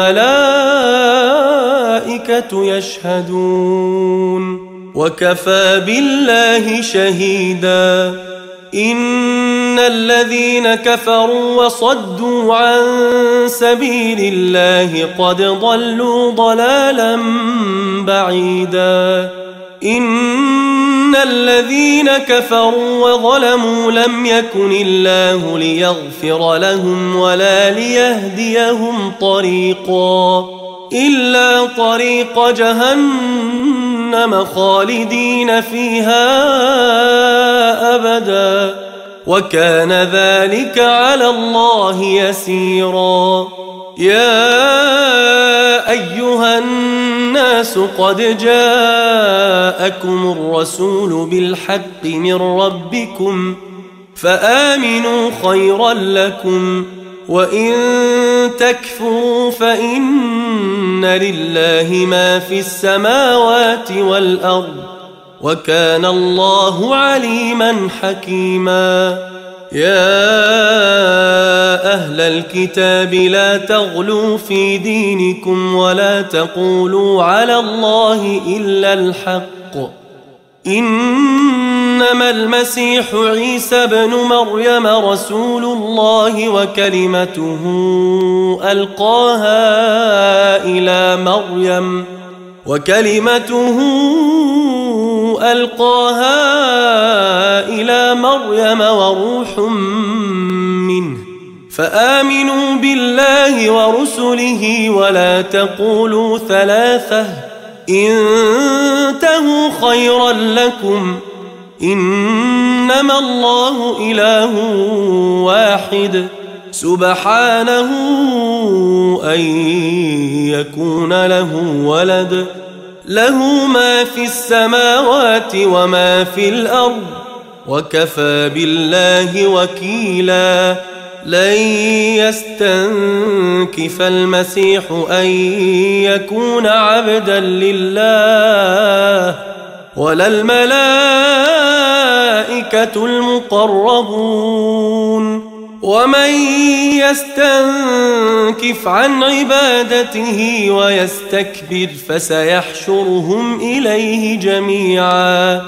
والملائكة يشهدون وكفى بالله شهيدا إن الذين كفروا وصدوا عن سبيل الله قد ضلوا ضلالا بعيدا إن الذين كفروا وظلموا لم يكن الله ليغفر لهم ولا ليهديهم طريقا إلا طريق جهنم خالدين فيها أبدا وكان ذلك على الله يسيرا يا أيها الناس قد جاءكم الرسول بالحق من ربكم فآمنوا خيرا لكم وإن تكفروا فإن لله ما في السماوات والأرض وكان الله عليما حكيما. يا أهل الكتاب لا تغلوا في دينكم ولا تقولوا على الله إلا الحق، إنما المسيح عيسى بن مريم رسول الله وكلمته ألقاها إلى مريم وروح منه، فآمنوا بالله ورسله ولا تقولوا ثلاثة، انتهوا خيرا لكم، إنما الله إله واحد سبحانه أن يكون له ولد، له ما في السماوات وما في الأرض، وكفى بالله وكيلا. لن يستنكف المسيح أن يكون عبدا لله ولا الملائكة المقربون، ومن يستنكف عن عبادته ويستكبر فسيحشرهم إليه جميعا.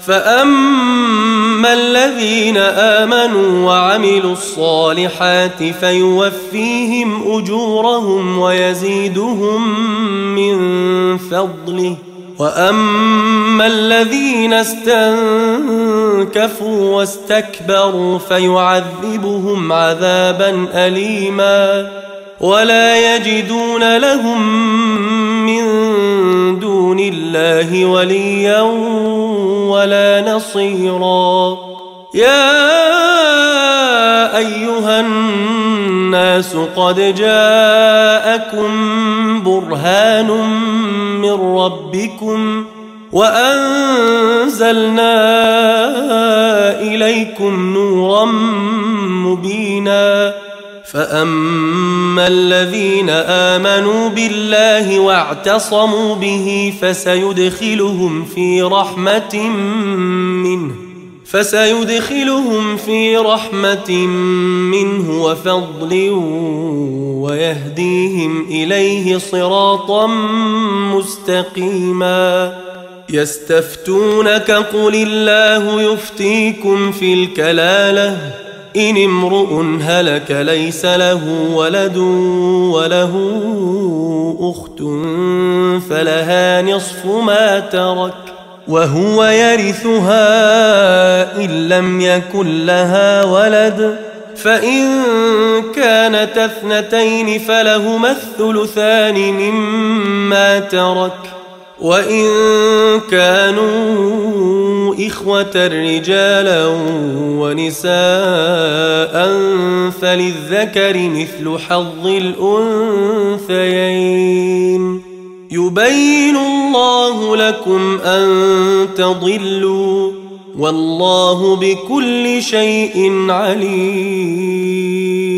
فأما الذين آمنوا وعملوا الصالحات فيوفيهم أجورهم ويزيدهم من فضله، وأما الذين استنكفوا واستكبروا فيعذبهم عذابا أليما ولا يجدون لهم من دون الله وليا ولا نصيرا. يا أيها الناس قد جاءكم برهان من ربكم وأنزلنا إليكم نورا مبينا. فأما الذين آمنوا بالله واعتصموا به فسيدخلهم في رحمة منه وفضل ويهديهم إليه صراطا مستقيما. يستفتونك قل الله يفتيكم في الكلالة إن امرؤ هلك ليس له ولد وله أخت فلها نصف ما ترك وهو يرثها إن لم يكن لها ولد، فإن كانت اثنتين فلهما الثلثان مما ترك، وإن كانوا إخوة رجالا ونساء فللذكر مثل حظ الأنثيين. يبين الله لكم أن تضلوا والله بكل شيء عليم.